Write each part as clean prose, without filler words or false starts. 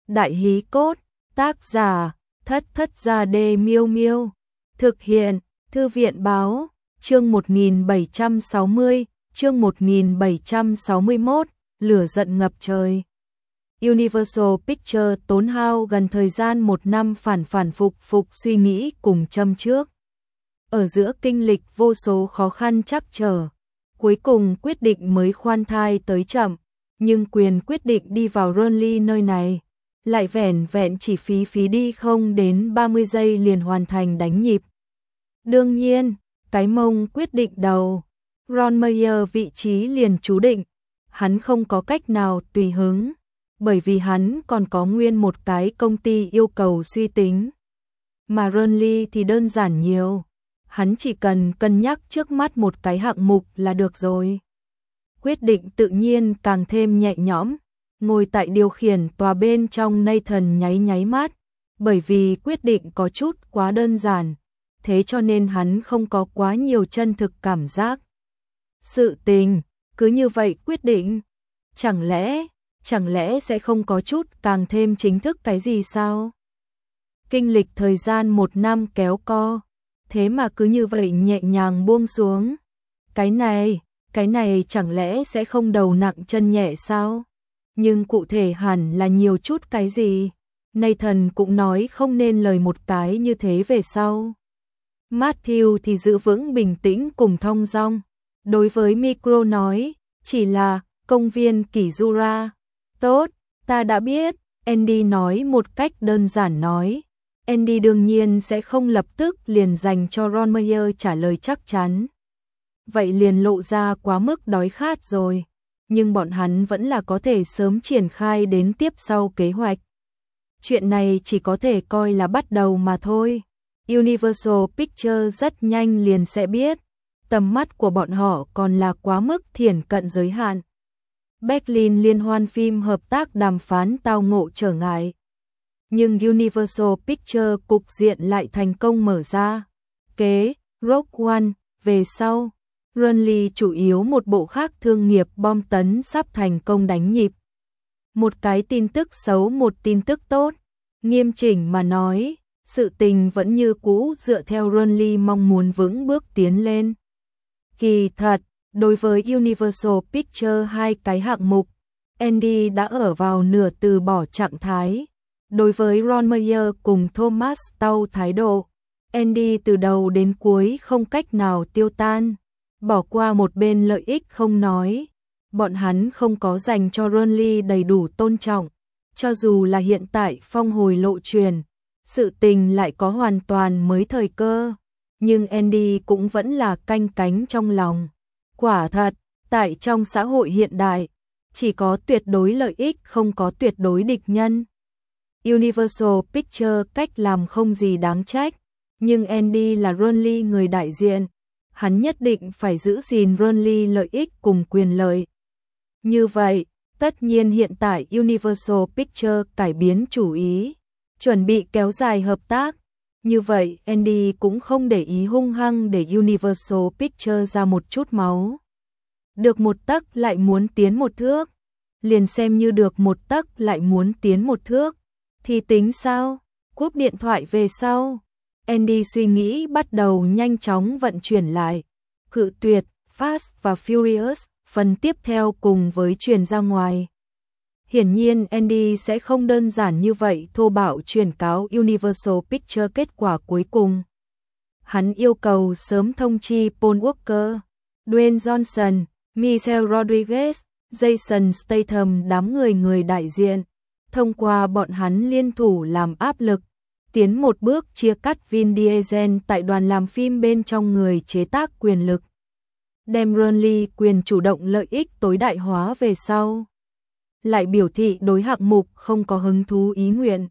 Đại hí cốt, tác giả, Thất Thất Gia Đê Miêu Miêu. Thực hiện, Thư viện báo, chương 1760, chương 1761, lửa giận ngập trời. Universal Pictures tốn hao gần thời gian 1 năm phản phục suy nghĩ cùng châm trước. Ở giữa kinh lịch vô số khó khăn trắc trở, cuối cùng quyết định mới khoan thai tới chậm, nhưng quyền quyết định đi vào Ronly nơi này, lại vẻn vẹn chỉ phí đi không đến 30 giây liền hoàn thành đánh nhịp. Đương nhiên, cái mông quyết định đầu, Ron Meyer vị trí liền chú định, hắn không có cách nào tùy hứng, bởi vì hắn còn có nguyên một cái công ty yêu cầu suy tính. Mà Ronly thì đơn giản nhiều, hắn chỉ cần cân nhắc trước mắt một cái hạng mục là được rồi. Quyết định tự nhiên càng thêm nhẹ nhõm, ngồi tại điều khiển tòa bên trong Nathan nháy mắt, bởi vì quyết định có chút quá đơn giản, thế cho nên hắn không có quá nhiều chân thực cảm giác. Sự tình, cứ như vậy quyết định, chẳng lẽ sẽ không có chút càng thêm chính thức cái gì sao? Kinh lịch thời gian 1 năm kéo co, thế mà cứ như vậy nhẹ nhàng buông xuống. Cái này chẳng lẽ sẽ không đầu nặng chân nhẹ sao? Nhưng cụ thể hẳn là nhiều chút cái gì? Nathan cũng nói không nên lời một cái như thế về sau. Matthew thì giữ vững bình tĩnh cùng thong dong. Đối với micro nói, chỉ là công viên Kizura. Tốt, ta đã biết, Andy nói một cách đơn giản nói. Andy đương nhiên sẽ không lập tức liền dành cho Ron Meyer trả lời chắc chắn. Vậy liền lộ ra quá mức đói khát rồi, nhưng bọn hắn vẫn là có thể sớm triển khai đến tiếp sau kế hoạch. Chuyện này chỉ có thể coi là bắt đầu mà thôi. Universal Pictures rất nhanh liền sẽ biết, tầm mắt của bọn họ còn là quá mức thiển cận giới hạn. Berlin liên hoan phim hợp tác đàm phán tao ngộ trở ngại. Nhưng Universal Pictures cục diện lại thành công mở ra. Kế, Rogue One, về sau, Ronly chủ yếu một bộ khác thương nghiệp bom tấn sắp thành công đánh nhịp. Một cái tin tức xấu một tin tức tốt, nghiêm chỉnh mà nói, sự tình vẫn như cũ dựa theo Ronly mong muốn vững bước tiến lên. Kỳ thật, đối với Universal Pictures hai cái hạng mục, Andy đã ở vào nửa từ bỏ trạng thái. Đối với Ron Meyer cùng Thomas Tau thái độ, Andy từ đầu đến cuối không cách nào tiêu tan, bỏ qua một bên lợi ích không nói. Bọn hắn không có dành cho Ronly đầy đủ tôn trọng, cho dù là hiện tại phong hồi lộ truyền, sự tình lại có hoàn toàn mới thời cơ, nhưng Andy cũng vẫn là canh cánh trong lòng. Quả thật, tại trong xã hội hiện đại, chỉ có tuyệt đối lợi ích không có tuyệt đối địch nhân. Universal Pictures cách làm không gì đáng trách, nhưng Andy là Ronly người đại diện, hắn nhất định phải giữ gìn Ronly lợi ích cùng quyền lợi. Như vậy, tất nhiên hiện tại Universal Pictures cải biến chủ ý, chuẩn bị kéo dài hợp tác. Như vậy, Andy cũng không để ý hung hăng để Universal Pictures ra một chút máu. Được một tấc lại muốn tiến một thước, liền xem như được một tấc lại muốn tiến một thước, thì tính sao? Cúp điện thoại về sau, Andy suy nghĩ bắt đầu nhanh chóng vận chuyển lại. Cự tuyệt, Fast và Furious, phần tiếp theo cùng với truyền ra ngoài. Hiển nhiên Andy sẽ không đơn giản như vậy thô bạo truyền cáo Universal Pictures kết quả cuối cùng. Hắn yêu cầu sớm thông chi Paul Walker, Dwayne Johnson, Michelle Rodriguez, Jason Statham đám người đại diện, thông qua bọn hắn liên thủ làm áp lực, tiến một bước chia cắt Vin Diesel tại đoàn làm phim bên trong người chế tác quyền lực. Đem Ronly quyền chủ động lợi ích tối đại hóa về sau. Lại biểu thị đối hạng mục không có hứng thú ý nguyện.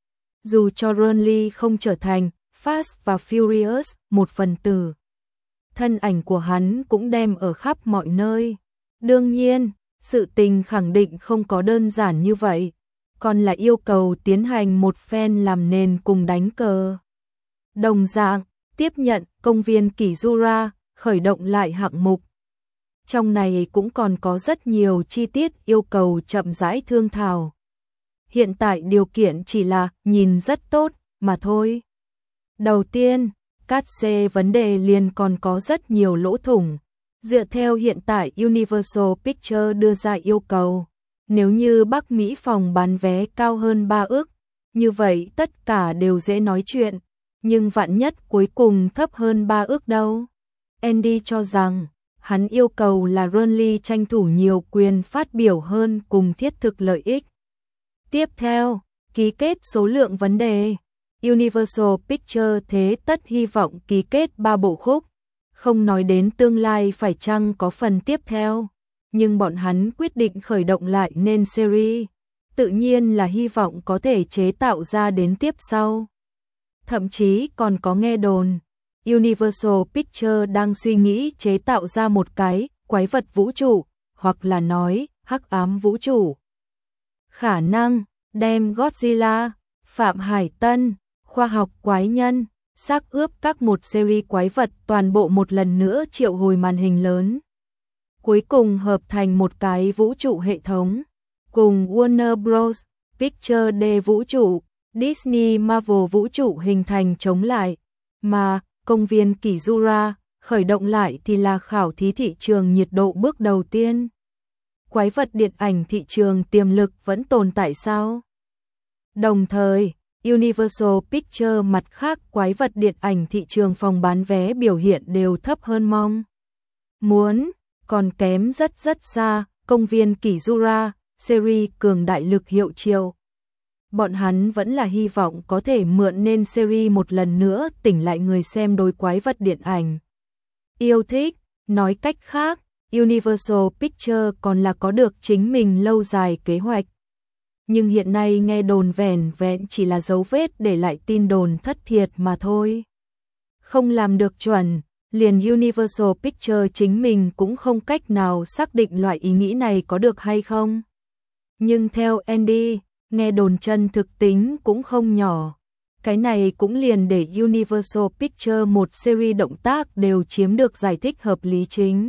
Dù cho Ronly không trở thành Fast và Furious một phần tử, thân ảnh của hắn cũng đem ở khắp mọi nơi. Đương nhiên, sự tình khẳng định không có đơn giản như vậy, còn là yêu cầu tiến hành một phen làm nền cùng đánh cờ. Đồng dạng, tiếp nhận công viên Kizura, khởi động lại hạng mục. Trong này cũng còn có rất nhiều chi tiết yêu cầu chậm rãi thương thảo. hiện tại điều kiện chỉ là nhìn rất tốt mà thôi. Đầu tiên, cát xê vấn đề liền còn có rất nhiều lỗ thủng. Dựa theo hiện tại Universal Pictures đưa ra yêu cầu, nếu như Bắc Mỹ phòng bán vé cao hơn 3 ức, như vậy tất cả đều dễ nói chuyện, nhưng vạn nhất cuối cùng thấp hơn 3 ức đâu. Andy cho rằng, hắn yêu cầu là Ronly tranh thủ nhiều quyền phát biểu hơn cùng thiết thực lợi ích. Tiếp theo, ký kết số lượng vấn đề. Universal Pictures thế tất hy vọng ký kết 3 bộ khúc, không nói đến tương lai phải chăng có phần tiếp theo, nhưng bọn hắn quyết định khởi động lại nên series, tự nhiên là hy vọng có thể chế tạo ra đến tiếp sau. Thậm chí còn có nghe đồn, Universal Pictures đang suy nghĩ chế tạo ra một cái quái vật vũ trụ, hoặc là nói hắc ám vũ trụ. Khả năng đem Godzilla, Phạm Hải Tân, khoa học quái nhân, xác ướp các một series quái vật toàn bộ một lần nữa triệu hồi màn hình lớn. Cuối cùng hợp thành một cái vũ trụ hệ thống, cùng Warner Bros. Pictures D vũ trụ, Disney Marvel vũ trụ hình thành chống lại, mà công viên Kizura khởi động lại thì là khảo thí thị trường nhiệt độ bước đầu tiên. Quái vật điện ảnh thị trường tiềm lực vẫn tồn tại sao? Đồng thời, Universal Pictures mặt khác quái vật điện ảnh thị trường phòng bán vé biểu hiện đều thấp hơn mong muốn, còn kém rất rất xa, công viên Kizura, series cường đại lực hiệu triệu. Bọn hắn vẫn là hy vọng có thể mượn nên series một lần nữa tỉnh lại người xem đối quái vật điện ảnh yêu thích. Nói cách khác, Universal Pictures còn là có được chính mình lâu dài kế hoạch. Nhưng hiện nay nghe đồn vẻn vẹn chỉ là dấu vết để lại tin đồn thất thiệt mà thôi. Không làm được chuẩn, liền Universal Pictures chính mình cũng không cách nào xác định loại ý nghĩ này có được hay không. Nhưng theo Andy, nghe đồn chân thực tính cũng không nhỏ. Cái này cũng liền để Universal Pictures một series động tác đều chiếm được giải thích hợp lý chính.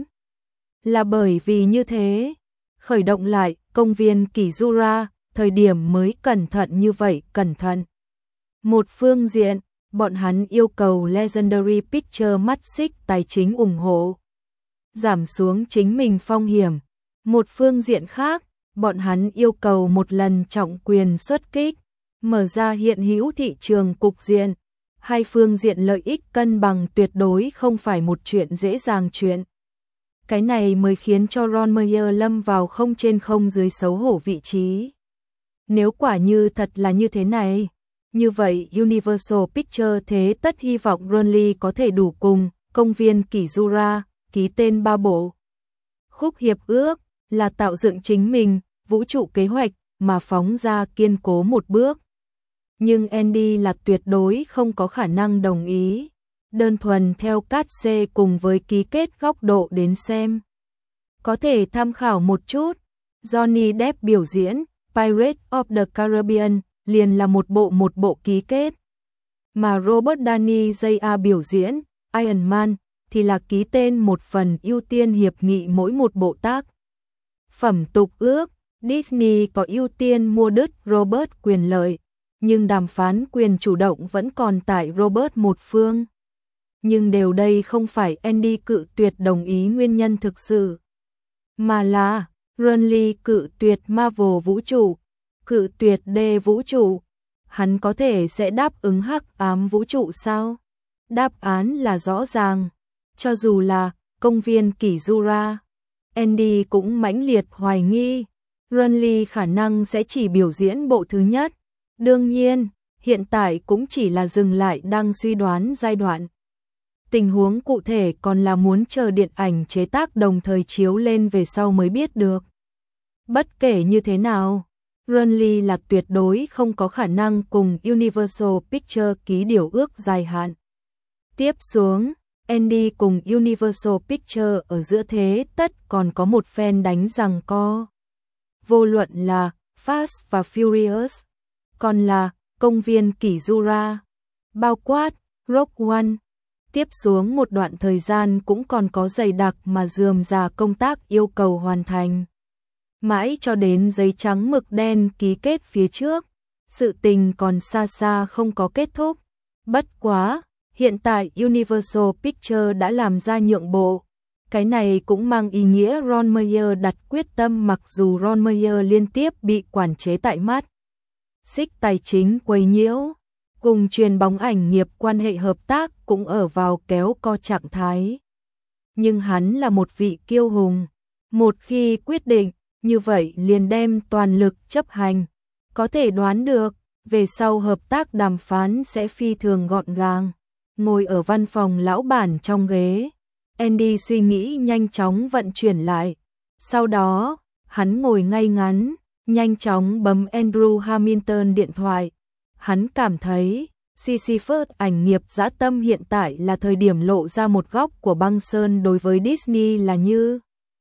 Là bởi vì như thế, khởi động lại công viên Kizura, thời điểm mới cẩn thận như vậy cẩn thận. Một phương diện, bọn hắn yêu cầu Legendary Pictures mắt xích tài chính ủng hộ, giảm xuống chính mình phong hiểm. Một phương diện khác, bọn hắn yêu cầu một lần trọng quyền xuất kích, mở ra hiện hữu thị trường cục diện. Hai phương diện lợi ích cân bằng tuyệt đối không phải một chuyện dễ dàng chuyện. Cái này mới khiến cho Ron Meyer lâm vào không trên không dưới xấu hổ vị trí. Nếu quả như thật là như thế này, như vậy Universal Pictures thế tất hy vọng Ronly có thể đủ cùng công viên Kizura ký tên 3 bộ khúc hiệp ước, là tạo dựng chính mình vũ trụ kế hoạch mà phóng ra kiên cố một bước. Nhưng Andy là tuyệt đối không có khả năng đồng ý. Đơn thuần theo cát xê cùng với ký kết góc độ đến xem, có thể tham khảo một chút. Johnny Depp biểu diễn Pirates of the Caribbean liền là một bộ ký kết, mà Robert Downey Jr. biểu diễn Iron Man thì là ký tên một phần ưu tiên hiệp nghị mỗi một bộ tác phẩm tục ước. Disney có ưu tiên mua đứt Robert quyền lợi, nhưng đàm phán quyền chủ động vẫn còn tại Robert một phương. Nhưng đều đây không phải Andy cự tuyệt đồng ý nguyên nhân thực sự, mà là Ronly cự tuyệt Marvel vũ trụ, cự tuyệt D vũ trụ. Hắn có thể sẽ đáp ứng hắc ám vũ trụ sao? Đáp án là rõ ràng. Cho dù là công viên Kizura, Andy cũng mãnh liệt hoài nghi Ronly khả năng sẽ chỉ biểu diễn bộ thứ nhất. Đương nhiên, hiện tại cũng chỉ là dừng lại đang suy đoán giai đoạn. Tình huống cụ thể còn là muốn chờ điện ảnh chế tác đồng thời chiếu lên về sau mới biết được. Bất kể như thế nào, Ronly là tuyệt đối không có khả năng cùng Universal Pictures ký điều ước dài hạn. Tiếp xuống, Andy cùng Universal Pictures ở giữa thế tất còn có một phen đánh giằng co. Vô luận là Fast và Furious, còn là công viên Kizura, bao quát Rogue One. Tiếp xuống một đoạn thời gian cũng còn có dày đặc mà rườm rà công tác yêu cầu hoàn thành. Mãi cho đến giấy trắng mực đen ký kết phía trước, sự tình còn xa xa không có kết thúc. Bất quá, hiện tại Universal Pictures đã làm ra nhượng bộ. Cái này cũng mang ý nghĩa Ron Meyer đặt quyết tâm, mặc dù Ron Meyer liên tiếp bị quản chế tại mắt xích tài chính quấy nhiễu, cùng truyền bóng ảnh nghiệp quan hệ hợp tác cũng ở vào kéo co trạng thái. Nhưng hắn là một vị kiêu hùng, một khi quyết định, như vậy liền đem toàn lực chấp hành. Có thể đoán được, về sau hợp tác đàm phán sẽ phi thường gọn gàng. Ngồi ở văn phòng lão bản trong ghế, Andy suy nghĩ nhanh chóng vận chuyển lại. Sau đó, hắn ngồi ngay ngắn, nhanh chóng bấm Andrew Hamilton điện thoại. Hắn cảm thấy, Sisyphus ảnh nghiệp dã tâm hiện tại là thời điểm lộ ra một góc của băng sơn. Đối với Disney là như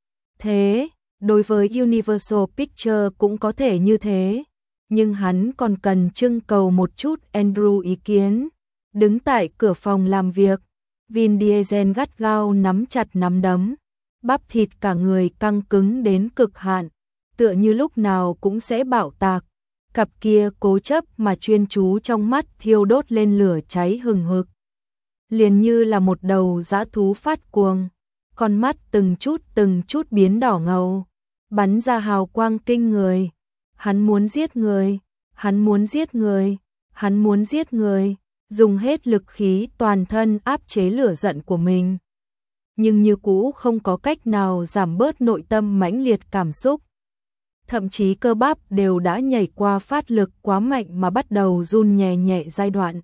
thế, đối với Universal Pictures cũng có thể như thế. Nhưng hắn còn cần trưng cầu một chút Andrew ý kiến. Đứng tại cửa phòng làm việc, Vin Diesel gắt gao nắm chặt nắm đấm, bắp thịt cả người căng cứng đến cực hạn, tựa như lúc nào cũng sẽ bạo tạc. Cặp kia cố chấp mà chuyên chú trong mắt thiêu đốt lên lửa cháy hừng hực, liền như là một đầu dã thú phát cuồng. Con mắt từng chút biến đỏ ngầu, bắn ra hào quang kinh người. Hắn muốn giết người, hắn muốn giết người, hắn muốn giết người, dùng hết lực khí toàn thân áp chế lửa giận của mình. Nhưng như cũ không có cách nào giảm bớt nội tâm mãnh liệt cảm xúc. Thậm chí cơ bắp đều đã nhảy qua phát lực quá mạnh mà bắt đầu run nhẹ nhẹ giai đoạn.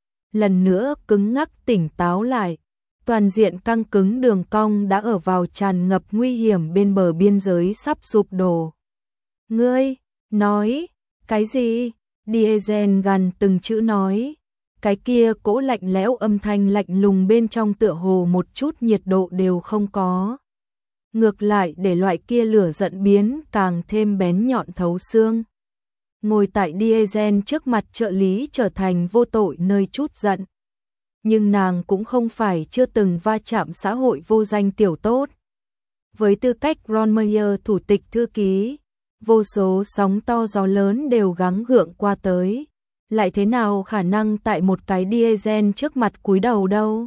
Lần nữa cứng ngắc tỉnh táo lại, toàn diện căng cứng đường cong đã ở vào tràn ngập nguy hiểm bên bờ biên giới sắp sụp đổ. Ngươi, nói, cái gì? Diesel gần từng chữ nói. Cái kia cỗ lạnh lẽo âm thanh lạnh lùng bên trong tựa hồ một chút nhiệt độ đều không có. Ngược lại để loại kia lửa giận biến càng thêm bén nhọn thấu xương. Ngồi tại Diesel trước mặt trợ lý trở thành vô tội nơi chút giận. Nhưng nàng cũng không phải chưa từng va chạm xã hội vô danh tiểu tốt. Với tư cách Ron Meyer thủ tịch thư ký, vô số sóng to gió lớn đều gắng gượng qua tới. Lại thế nào khả năng tại một cái Diesel trước mặt cúi đầu đâu?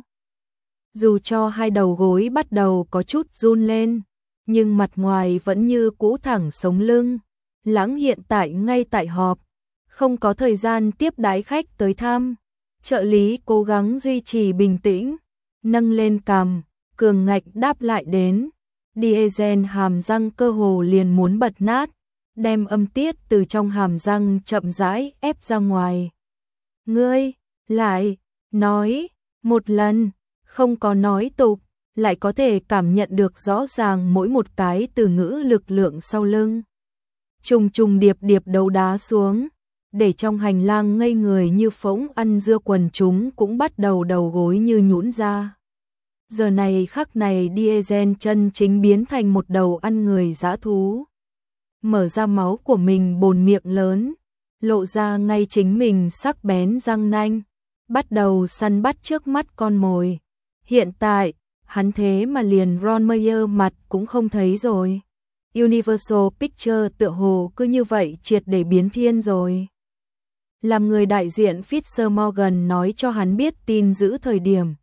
Dù cho hai đầu gối bắt đầu có chút run lên, nhưng mặt ngoài vẫn như cũ thẳng sống lưng. Lãng hiện tại ngay tại họp, không có thời gian tiếp đái khách tới thăm. Trợ lý cố gắng duy trì bình tĩnh, nâng lên cằm, cường ngạnh đáp lại đến. Diesel hàm răng cơ hồ liền muốn bật nát, đem âm tiết từ trong hàm răng chậm rãi ép ra ngoài. Ngươi, lại, nói, một lần, không có nói tục, lại có thể cảm nhận được rõ ràng mỗi một cái từ ngữ lực lượng sau lưng. Trùng trùng điệp điệp đấu đá xuống, để trong hành lang ngây người như phỗng ăn dưa quần chúng cũng bắt đầu đầu gối như nhũn ra. Giờ này khắc này Diesel chân chính biến thành một đầu ăn người dã thú. Mở ra máu của mình bồn miệng lớn, lộ ra ngay chính mình sắc bén răng nanh, bắt đầu săn bắt trước mắt con mồi. Hiện tại, hắn thế mà liền Ron Meyer mặt cũng không thấy rồi. Universal Pictures tựa hồ cứ như vậy triệt để biến thiên rồi. Làm người đại diện Fisher Morgan nói cho hắn biết tin giữ thời điểm.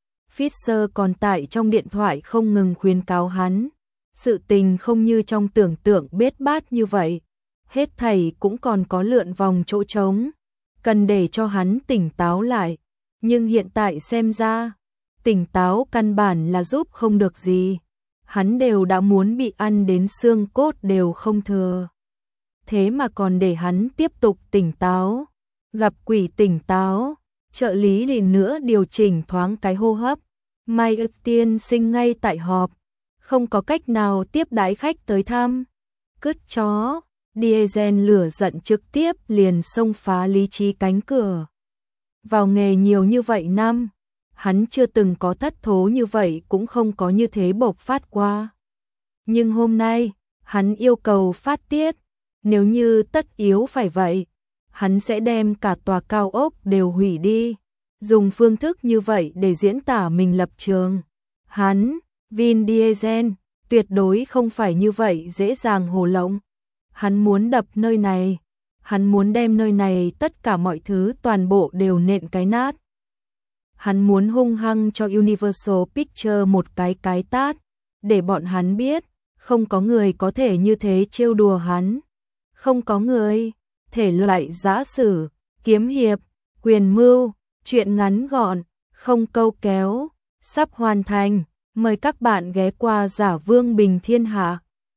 Fisher còn tại trong điện thoại không ngừng khuyến cáo hắn. Sự tình không như trong tưởng tượng bết bát như vậy. Hết thảy cũng còn có lượn vòng chỗ trống. Cần để cho hắn tỉnh táo lại. Nhưng hiện tại xem ra, tỉnh táo căn bản là giúp không được gì. Hắn đều đã muốn bị ăn đến xương cốt đều không thừa. Thế mà còn để hắn tiếp tục tỉnh táo. Gặp quỷ tỉnh táo, trợ lý liền nữa điều chỉnh thoáng cái hô hấp. Mai tiên sinh ngay tại họp, không có cách nào tiếp đái khách tới thăm. Cứt chó, Diesel lửa giận trực tiếp liền xông phá lý trí cánh cửa. Vào nghề nhiều như vậy năm, hắn chưa từng có thất thố như vậy, cũng không có như thế bộc phát qua. Nhưng hôm nay, hắn yêu cầu phát tiết, nếu như tất yếu phải vậy, hắn sẽ đem cả tòa cao ốc đều hủy đi, dùng phương thức như vậy để diễn tả mình lập trường. Hắn, Vin Diesel, tuyệt đối không phải như vậy dễ dàng hồ lộng. Hắn muốn đập nơi này, hắn muốn đem nơi này tất cả mọi thứ toàn bộ đều nện cái nát. Hắn muốn hung hăng cho Universal Pictures một cái tát, để bọn hắn biết, không có người có thể như thế trêu đùa hắn. Không có người, thể loại giã sử, kiếm hiệp, quyền mưu, truyện ngắn gọn, không câu kéo, sắp hoàn thành. Mời các bạn ghé qua Giả Vương Bình Thiên Hạ.